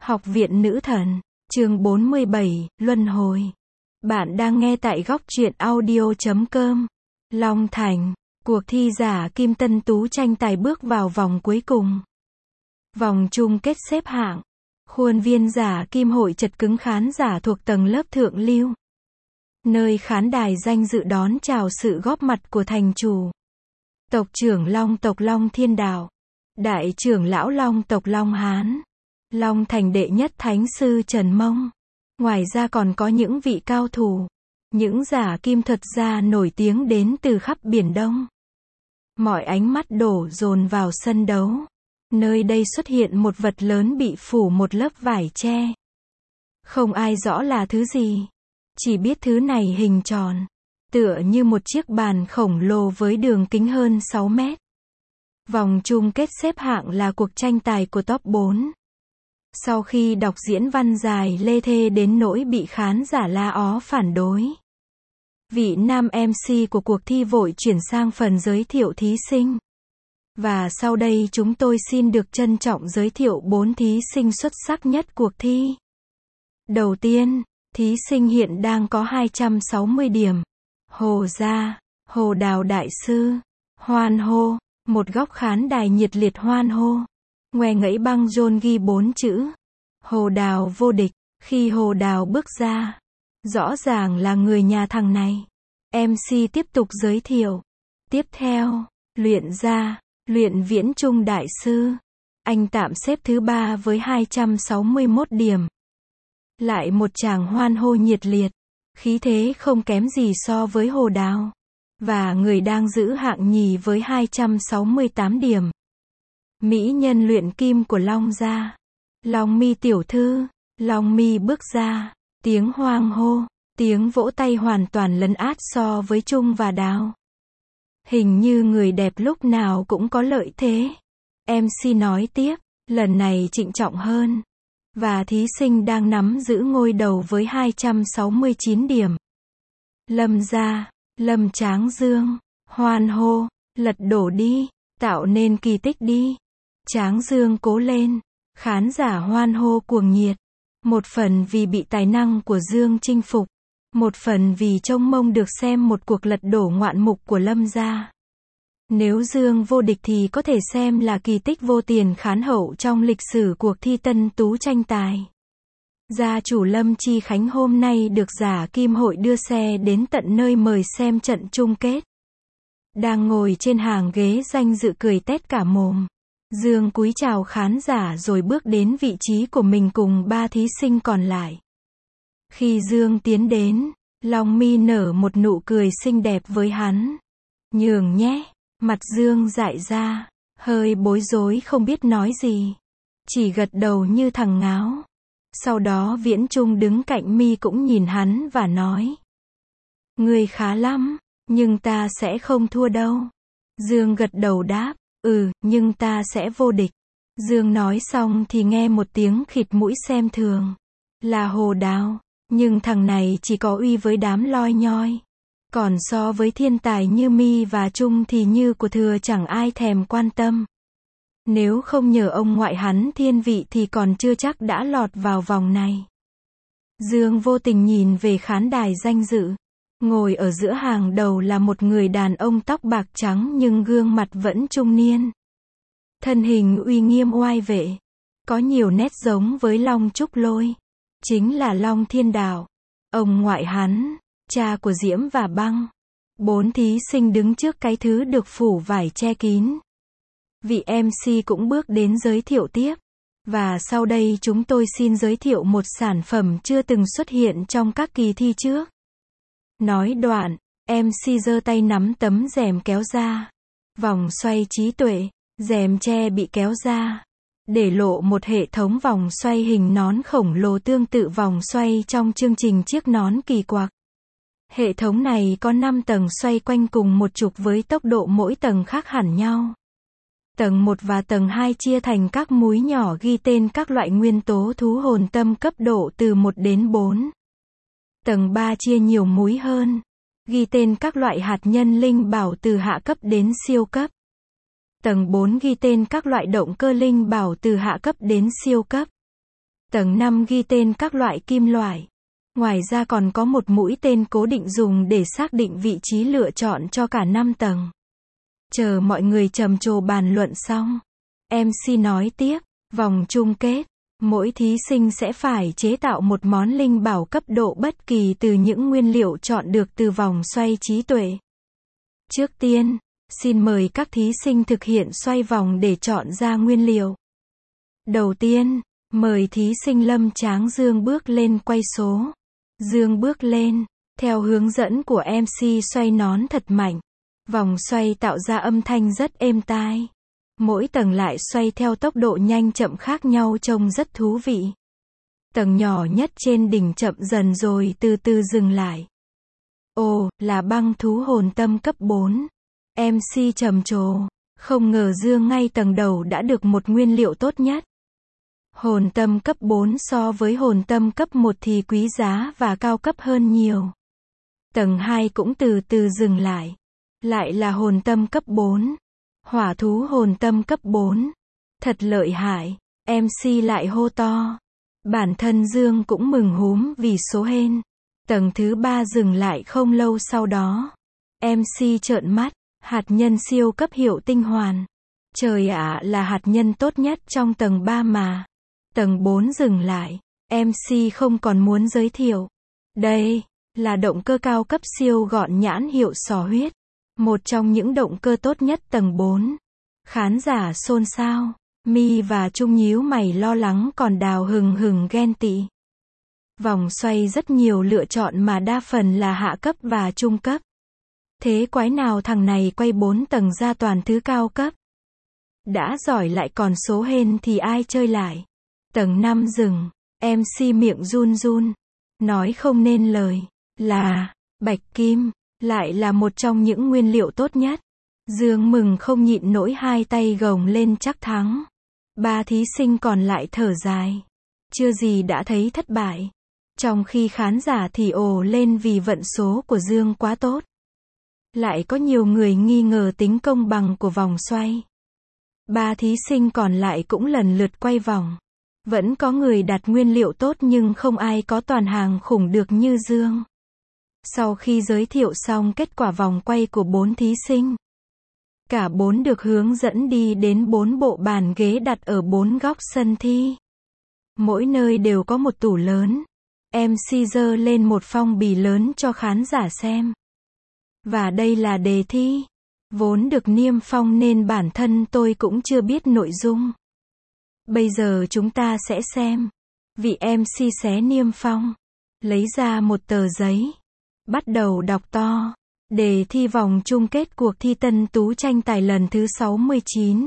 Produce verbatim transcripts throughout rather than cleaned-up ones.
Học viện Nữ Thần, chương bốn mươi bảy, Luân Hồi. Bạn đang nghe tại góc truyện audio chấm com. Long Thành, cuộc thi giả Kim Tân Tú tranh tài bước vào vòng cuối cùng. Vòng chung kết xếp hạng. Khuôn viên giả Kim hội chật cứng khán giả thuộc tầng lớp thượng lưu. Nơi khán đài danh dự đón chào sự góp mặt của thành chủ. Tộc trưởng Long tộc Long Thiên Đạo. Đại trưởng lão Long tộc Long Hán. Long Thành đệ nhất thánh sư Trần Mông. Ngoài ra còn có những vị cao thủ, những giả kim thuật gia nổi tiếng đến từ khắp Biển Đông. Mọi ánh mắt đổ dồn vào sân đấu. Nơi đây xuất hiện một vật lớn bị phủ một lớp vải tre. Không ai rõ là thứ gì. Chỉ biết thứ này hình tròn, tựa như một chiếc bàn khổng lồ với đường kính hơn sáu mét. Vòng chung kết xếp hạng là cuộc tranh tài của top bốn. Sau khi đọc diễn văn dài lê thê đến nỗi bị khán giả la ó phản đối, vị nam em xê của cuộc thi vội chuyển sang phần giới thiệu thí sinh. Và sau đây chúng tôi xin được trân trọng giới thiệu bốn thí sinh xuất sắc nhất cuộc thi. Đầu tiên, thí sinh hiện đang có hai trăm sáu mươi điểm. Hồ Gia, Hồ Đào Đại Sư. Hoan hô, một góc khán đài nhiệt liệt hoan hô. Ngoe ngẫy băng rôn ghi bốn chữ. Hồ Đào vô địch. Khi Hồ Đào bước ra, rõ ràng là người nhà thằng này. em xê tiếp tục giới thiệu. Tiếp theo, Luyện Gia, Luyện Viễn Trung Đại Sư. Anh tạm xếp thứ ba với hai trăm sáu mươi mốt điểm. Lại một tràng hoan hô nhiệt liệt. Khí thế không kém gì so với Hồ Đào. Và người đang giữ hạng nhì với hai trăm sáu mươi tám điểm. Mỹ nhân luyện kim của Long Gia. Long Mi tiểu thư. Long Mi bước ra. Tiếng hoang hô, tiếng vỗ tay hoàn toàn lấn át so với Trung và Đào. Hình như người đẹp lúc nào cũng có lợi thế. em xê nói tiếp, lần này trịnh trọng hơn. Và thí sinh đang nắm giữ ngôi đầu với hai trăm sáu mươi chín điểm. Lâm Gia, Lâm Tráng Dương. Hoan hô, lật đổ đi, tạo nên kỳ tích đi. Tráng Dương cố lên. Khán giả hoan hô cuồng nhiệt. Một phần vì bị tài năng của Dương chinh phục. Một phần vì trông mong được xem một cuộc lật đổ ngoạn mục của Lâm Gia. Nếu Dương vô địch thì có thể xem là kỳ tích vô tiền khán hậu trong lịch sử cuộc thi Tân Tú tranh tài. Gia chủ Lâm Chi Khánh hôm nay được giả Kim hội đưa xe đến tận nơi mời xem trận chung kết. Đang ngồi trên hàng ghế danh dự cười tét cả mồm. Dương cúi chào khán giả rồi bước đến vị trí của mình cùng ba thí sinh còn lại. Khi Dương tiến đến, Long Mi nở một nụ cười xinh đẹp với hắn. Nhường nhé. Mặt Dương dại ra, hơi bối rối không biết nói gì. Chỉ gật đầu như thằng ngáo. Sau đó Viễn Trung đứng cạnh Mi cũng nhìn hắn và nói. Người khá lắm, nhưng ta sẽ không thua đâu. Dương gật đầu đáp, ừ, nhưng ta sẽ vô địch. Dương nói xong thì nghe một tiếng khịt mũi xem thường. Là Hồ Đào, nhưng thằng này chỉ có uy với đám loi nhoi. Còn so với thiên tài như Mi và Trung thì như của thừa chẳng ai thèm quan tâm. Nếu không nhờ ông ngoại hắn thiên vị thì còn chưa chắc đã lọt vào vòng này. Dương vô tình nhìn về khán đài danh dự. Ngồi ở giữa hàng đầu là một người đàn ông tóc bạc trắng nhưng gương mặt vẫn trung niên. Thân hình uy nghiêm oai vệ. Có nhiều nét giống với Long Trúc Lôi. Chính là Long Thiên Đạo. Ông ngoại hắn, cha của Diễm và Băng. Bốn thí sinh đứng trước cái thứ được phủ vải che kín. Vị em xê cũng bước đến giới thiệu tiếp. Và sau đây chúng tôi xin giới thiệu một sản phẩm chưa từng xuất hiện trong các kỳ thi trước. Nói đoạn, em xê giơ tay nắm tấm rèm kéo ra. Vòng xoay trí tuệ, rèm tre bị kéo ra. Để lộ một hệ thống vòng xoay hình nón khổng lồ tương tự vòng xoay trong chương trình chiếc nón kỳ quặc. Hệ thống này có năm tầng xoay quanh cùng một trục với tốc độ mỗi tầng khác hẳn nhau. Tầng một và tầng hai chia thành các múi nhỏ ghi tên các loại nguyên tố thú hồn tâm cấp độ từ một đến bốn. Tầng ba chia nhiều múi hơn, ghi tên các loại hạt nhân linh bảo từ hạ cấp đến siêu cấp. Tầng bốn ghi tên các loại động cơ linh bảo từ hạ cấp đến siêu cấp. Tầng năm ghi tên các loại kim loại. Ngoài ra còn có một mũi tên cố định dùng để xác định vị trí lựa chọn cho cả năm tầng. Chờ mọi người trầm trồ bàn luận xong, em xê nói tiếp, vòng chung kết, mỗi thí sinh sẽ phải chế tạo một món linh bảo cấp độ bất kỳ từ những nguyên liệu chọn được từ vòng xoay trí tuệ. Trước tiên, xin mời các thí sinh thực hiện xoay vòng để chọn ra nguyên liệu. Đầu tiên, mời thí sinh Lâm Tráng Dương bước lên quay số. Dương bước lên, theo hướng dẫn của em xê xoay nón thật mạnh. Vòng xoay tạo ra âm thanh rất êm tai. Mỗi tầng lại xoay theo tốc độ nhanh chậm khác nhau trông rất thú vị. Tầng nhỏ nhất trên đỉnh chậm dần rồi từ từ dừng lại. Ồ, là băng thú hồn tâm cấp bốn. em xê trầm trồ, không ngờ Dương ngay tầng đầu đã được một nguyên liệu tốt nhất. Hồn tâm cấp bốn so với hồn tâm cấp một thì quý giá và cao cấp hơn nhiều. Tầng hai cũng từ từ dừng lại. Lại là hồn tâm cấp bốn. Hỏa thú hồn tâm cấp bốn. Thật lợi hại, em xê lại hô to. Bản thân Dương cũng mừng húm vì số hên. Tầng thứ ba dừng lại không lâu sau đó. em xê trợn mắt, hạt nhân siêu cấp hiệu tinh hoàn. Trời ạ, là hạt nhân tốt nhất trong tầng ba mà. Tầng bốn dừng lại, em xê không còn muốn giới thiệu. Đây, là động cơ cao cấp siêu gọn nhãn hiệu sò huyết. Một trong những động cơ tốt nhất tầng bốn. Khán giả xôn xao, Mi và Trung nhíu mày lo lắng còn Đào hừng hừng ghen tị. Vòng xoay rất nhiều lựa chọn mà đa phần là hạ cấp và trung cấp. Thế quái nào thằng này quay bốn tầng ra toàn thứ cao cấp. Đã giỏi lại còn số hên thì ai chơi lại. Tầng năm dừng, em xê miệng run run. Nói không nên lời, là, bạch kim, lại là một trong những nguyên liệu tốt nhất. Dương mừng không nhịn nổi hai tay gồng lên chắc thắng. Ba thí sinh còn lại thở dài. Chưa gì đã thấy thất bại. Trong khi khán giả thì ồ lên vì vận số của Dương quá tốt. Lại có nhiều người nghi ngờ tính công bằng của vòng xoay. Ba thí sinh còn lại cũng lần lượt quay vòng. Vẫn có người đặt nguyên liệu tốt nhưng không ai có toàn hàng khủng được như Dương. Sau khi giới thiệu xong kết quả vòng quay của bốn thí sinh, cả bốn được hướng dẫn đi đến bốn bộ bàn ghế đặt ở bốn góc sân thi. Mỗi nơi đều có một tủ lớn. em xê giơ lên một phong bì lớn cho khán giả xem. Và đây là đề thi. Vốn được niêm phong nên bản thân tôi cũng chưa biết nội dung. Bây giờ chúng ta sẽ xem. Vị em xê xé niêm phong. Lấy ra một tờ giấy. Bắt đầu đọc to. Đề thi vòng chung kết cuộc thi Tân Tú tranh tài lần thứ sáu mươi chín.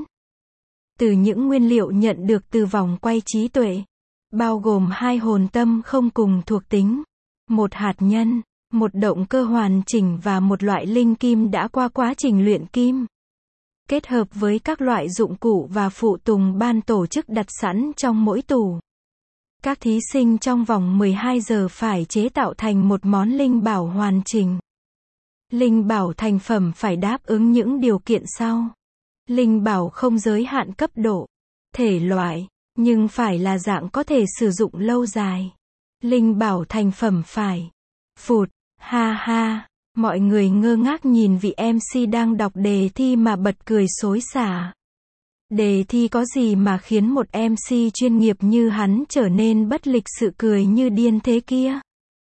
Từ những nguyên liệu nhận được từ vòng quay trí tuệ. Bao gồm hai hồn tâm không cùng thuộc tính. Một hạt nhân. Một động cơ hoàn chỉnh và một loại linh kim đã qua quá trình luyện kim. Kết hợp với các loại dụng cụ và phụ tùng ban tổ chức đặt sẵn trong mỗi tủ. Các thí sinh trong vòng mười hai giờ phải chế tạo thành một món linh bảo hoàn chỉnh. Linh bảo thành phẩm phải đáp ứng những điều kiện sau. Linh bảo không giới hạn cấp độ, thể loại, nhưng phải là dạng có thể sử dụng lâu dài. Linh bảo thành phẩm phải phụt, ha ha. Mọi người ngơ ngác nhìn vị em xê đang đọc đề thi mà bật cười xối xả. Đề thi có gì mà khiến một em xê chuyên nghiệp như hắn trở nên bất lịch sự cười như điên thế kia.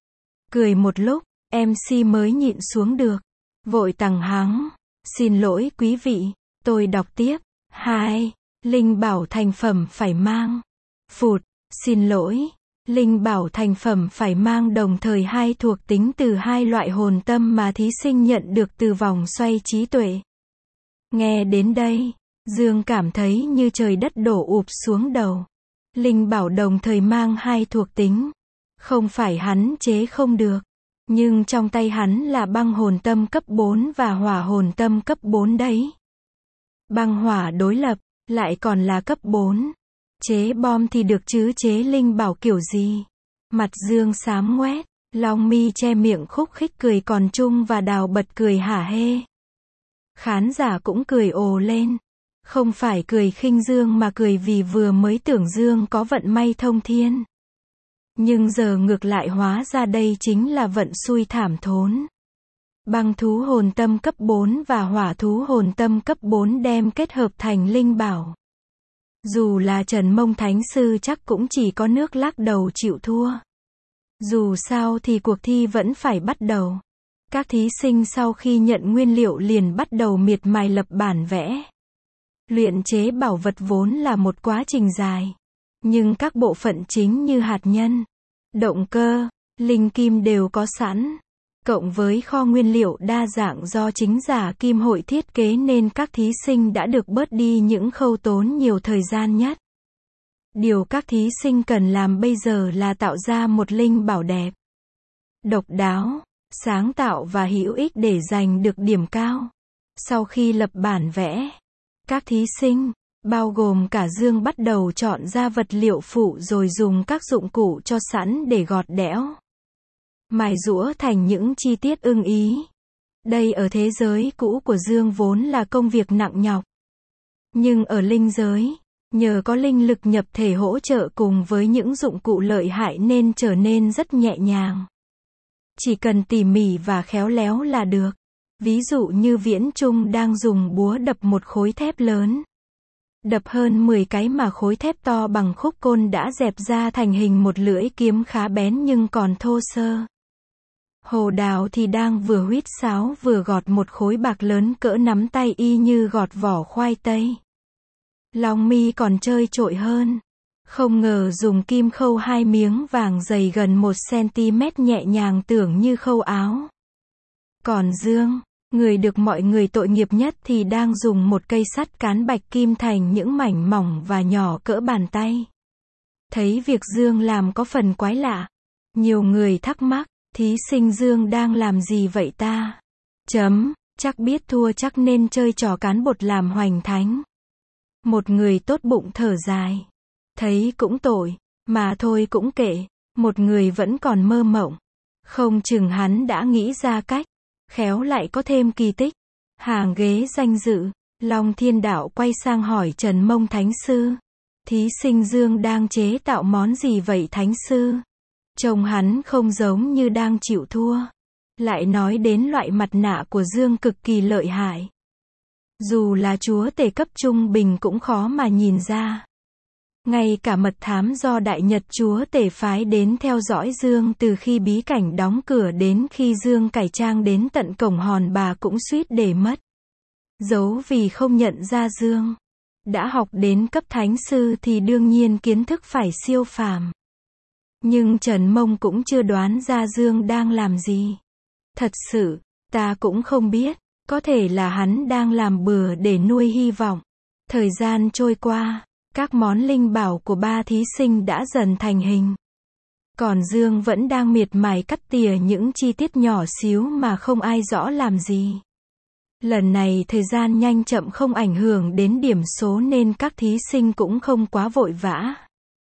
Cười một lúc, em xê mới nhịn xuống được. Vội tằng hắng. Xin lỗi quý vị, tôi đọc tiếp. Hai. Linh bảo thành phẩm phải mang. Phụt, xin lỗi. Linh bảo thành phẩm phải mang đồng thời hai thuộc tính từ hai loại hồn tâm mà thí sinh nhận được từ vòng xoay trí tuệ. Nghe đến đây, Dương cảm thấy như trời đất đổ ụp xuống đầu. Linh bảo đồng thời mang hai thuộc tính. Không phải hắn chế không được. Nhưng trong tay hắn là băng hồn tâm cấp bốn và hỏa hồn tâm cấp bốn đấy. Băng hỏa đối lập, lại còn là cấp bốn. Chế bom thì được chứ chế linh bảo kiểu gì? Mặt Dương xám ngoét, Long Mi che miệng khúc khích cười còn Trung và Đào bật cười hả hê. Khán giả cũng cười ồ lên. Không phải cười khinh Dương mà cười vì vừa mới tưởng Dương có vận may thông thiên. Nhưng giờ ngược lại hóa ra đây chính là vận xui thảm thốn. Băng thú hồn tâm cấp bốn và hỏa thú hồn tâm cấp bốn đem kết hợp thành linh bảo. Dù là Trần Mông Thánh Sư chắc cũng chỉ có nước lắc đầu chịu thua. Dù sao thì cuộc thi vẫn phải bắt đầu. Các thí sinh sau khi nhận nguyên liệu liền bắt đầu miệt mài lập bản vẽ. Luyện chế bảo vật vốn là một quá trình dài. Nhưng các bộ phận chính như hạt nhân, động cơ, linh kim đều có sẵn. Cộng với kho nguyên liệu đa dạng do chính giả kim hội thiết kế nên các thí sinh đã được bớt đi những khâu tốn nhiều thời gian nhất. Điều các thí sinh cần làm bây giờ là tạo ra một linh bảo đẹp, độc đáo, sáng tạo và hữu ích để giành được điểm cao. Sau khi lập bản vẽ, các thí sinh, bao gồm cả Dương bắt đầu chọn ra vật liệu phụ rồi dùng các dụng cụ cho sẵn để gọt đẽo, mài giũa thành những chi tiết ưng ý. Đây ở thế giới cũ của Dương vốn là công việc nặng nhọc. Nhưng ở linh giới, nhờ có linh lực nhập thể hỗ trợ cùng với những dụng cụ lợi hại nên trở nên rất nhẹ nhàng. Chỉ cần tỉ mỉ và khéo léo là được. Ví dụ như Viễn Trung đang dùng búa đập một khối thép lớn. Đập hơn mười cái mà khối thép to bằng khúc côn đã dẹp ra thành hình một lưỡi kiếm khá bén nhưng còn thô sơ. Hồ Đào thì đang vừa huýt sáo vừa gọt một khối bạc lớn cỡ nắm tay y như gọt vỏ khoai tây. Long Mi còn chơi trội hơn. Không ngờ dùng kim khâu hai miếng vàng dày gần một xăng-ti-mét nhẹ nhàng tưởng như khâu áo. Còn Dương, người được mọi người tội nghiệp nhất thì đang dùng một cây sắt cán bạch kim thành những mảnh mỏng và nhỏ cỡ bàn tay. Thấy việc Dương làm có phần quái lạ. Nhiều người thắc mắc, thí sinh Dương đang làm gì vậy ta? Chấm, chắc biết thua chắc nên chơi trò cán bột làm hoành thánh. Một người tốt bụng thở dài. Thấy cũng tội, mà thôi cũng kệ. Một người vẫn còn mơ mộng. Không chừng hắn đã nghĩ ra cách. Khéo lại có thêm kỳ tích. Hàng ghế danh dự, Long Thiên Đạo quay sang hỏi Trần Mông Thánh Sư. Thí sinh Dương đang chế tạo món gì vậy Thánh Sư? Trông hắn không giống như đang chịu thua. Lại nói đến loại mặt nạ của Dương cực kỳ lợi hại. Dù là chúa tể cấp trung bình cũng khó mà nhìn ra. Ngay cả mật thám do Đại Nhật chúa tể phái đến theo dõi Dương từ khi bí cảnh đóng cửa đến khi Dương cải trang đến tận cổng hòn bà cũng suýt để mất dấu vì không nhận ra Dương. Đã học đến cấp thánh sư thì đương nhiên kiến thức phải siêu phàm. Nhưng Trần Mông cũng chưa đoán ra Dương đang làm gì. Thật sự, ta cũng không biết. Có thể là hắn đang làm bừa để nuôi hy vọng. Thời gian trôi qua, các món linh bảo của ba thí sinh đã dần thành hình. Còn Dương vẫn đang miệt mài cắt tỉa những chi tiết nhỏ xíu mà không ai rõ làm gì. Lần này thời gian nhanh chậm không ảnh hưởng đến điểm số nên các thí sinh cũng không quá vội vã.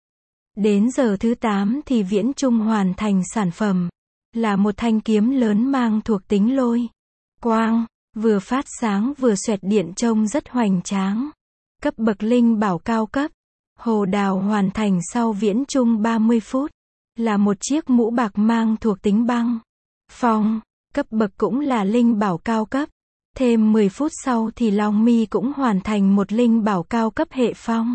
Đến giờ thứ tám thì Viễn Trung hoàn thành sản phẩm. Là một thanh kiếm lớn mang thuộc tính lôi, quang, vừa phát sáng vừa xoẹt điện trông rất hoành tráng. Cấp bậc linh bảo cao cấp. Hồ Đào hoàn thành sau Viễn Trung ba mươi phút. Là một chiếc mũ bạc mang thuộc tính băng, phong, cấp bậc cũng là linh bảo cao cấp. Thêm mười phút sau thì Long Mi cũng hoàn thành một linh bảo cao cấp hệ phong,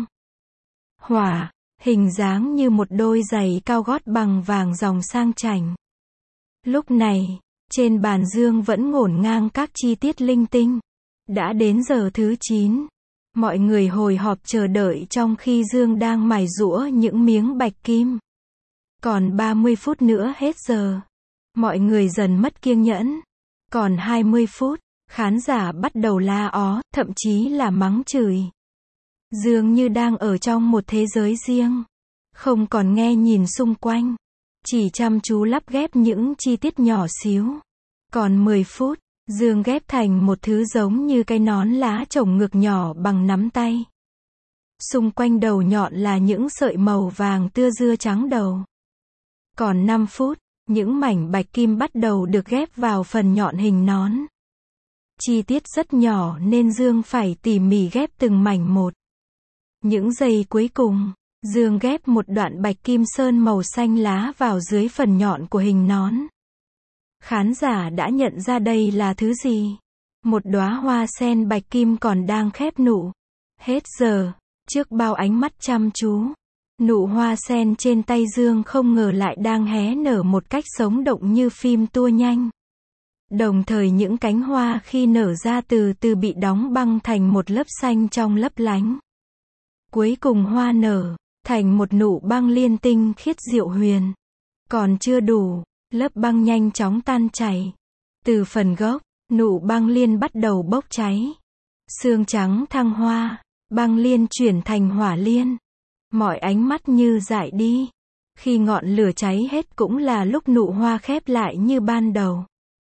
hỏa, hình dáng như một đôi giày cao gót bằng vàng dòng sang chảnh. Lúc này, trên bàn Dương vẫn ngổn ngang các chi tiết linh tinh. Đã đến giờ thứ chín. Mọi người hồi hộp chờ đợi trong khi Dương đang mài giũa những miếng bạch kim. Còn ba mươi phút nữa hết giờ. Mọi người dần mất kiêng nhẫn. Còn hai mươi phút, khán giả bắt đầu la ó, thậm chí là mắng chửi. Dương như đang ở trong một thế giới riêng. Không còn nghe nhìn xung quanh. Chỉ chăm chú lắp ghép những chi tiết nhỏ xíu. Còn mười phút, Dương ghép thành một thứ giống như cái nón lá trồng ngược nhỏ bằng nắm tay. Xung quanh đầu nhọn là những sợi màu vàng tưa dưa trắng đầu. Còn năm phút, những mảnh bạch kim bắt đầu được ghép vào phần nhọn hình nón. Chi tiết rất nhỏ nên Dương phải tỉ mỉ ghép từng mảnh một. Những giây cuối cùng, Dương ghép một đoạn bạch kim sơn màu xanh lá vào dưới phần nhọn của hình nón. Khán giả đã nhận ra đây là thứ gì? Một đóa hoa sen bạch kim còn đang khép nụ. Hết giờ, trước bao ánh mắt chăm chú, nụ hoa sen trên tay Dương không ngờ lại đang hé nở một cách sống động như phim tua nhanh. Đồng thời những cánh hoa khi nở ra từ từ bị đóng băng thành một lớp xanh trong lấp lánh. Cuối cùng hoa nở thành một nụ băng liên tinh khiết diệu huyền. Còn chưa đủ, lớp băng nhanh chóng tan chảy. Từ phần gốc, nụ băng liên bắt đầu bốc cháy. Sương trắng thăng hoa, băng liên chuyển thành hỏa liên. Mọi ánh mắt như dại đi. Khi ngọn lửa cháy hết cũng là lúc nụ hoa khép lại như ban đầu.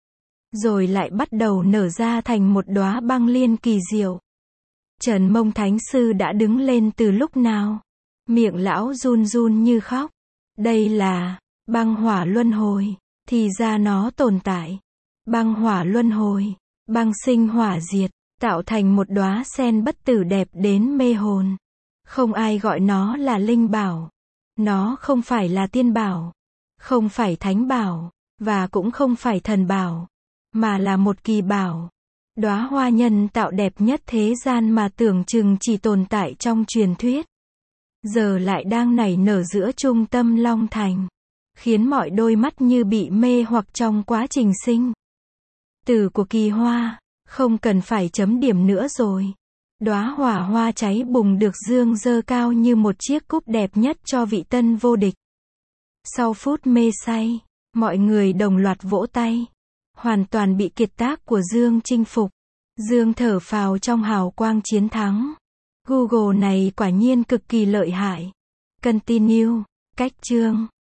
Rồi lại bắt đầu nở ra thành một đóa băng liên kỳ diệu. Trần Mông Thánh Sư đã đứng lên từ lúc nào? Miệng lão run run như khóc. Đây là băng hỏa luân hồi. Thì ra nó tồn tại. Băng hỏa luân hồi, băng sinh hỏa diệt, tạo thành một đóa sen bất tử đẹp đến mê hồn. Không ai gọi nó là linh bảo. Nó không phải là tiên bảo, không phải thánh bảo, và cũng không phải thần bảo, mà là một kỳ bảo. Đóa hoa nhân tạo đẹp nhất thế gian mà tưởng chừng chỉ tồn tại trong truyền thuyết. Giờ lại đang nảy nở giữa trung tâm Long Thành, khiến mọi đôi mắt như bị mê hoặc trong quá trình sinh tử của kỳ hoa. Không cần phải chấm điểm nữa rồi. Đóa hỏa hoa cháy bùng được Dương dơ cao như một chiếc cúp đẹp nhất cho vị tân vô địch. Sau phút mê say, mọi người đồng loạt vỗ tay. Hoàn toàn bị kiệt tác của Dương chinh phục. Dương thở phào trong hào quang chiến thắng. Google này quả nhiên cực kỳ lợi hại. Continue. Cách chương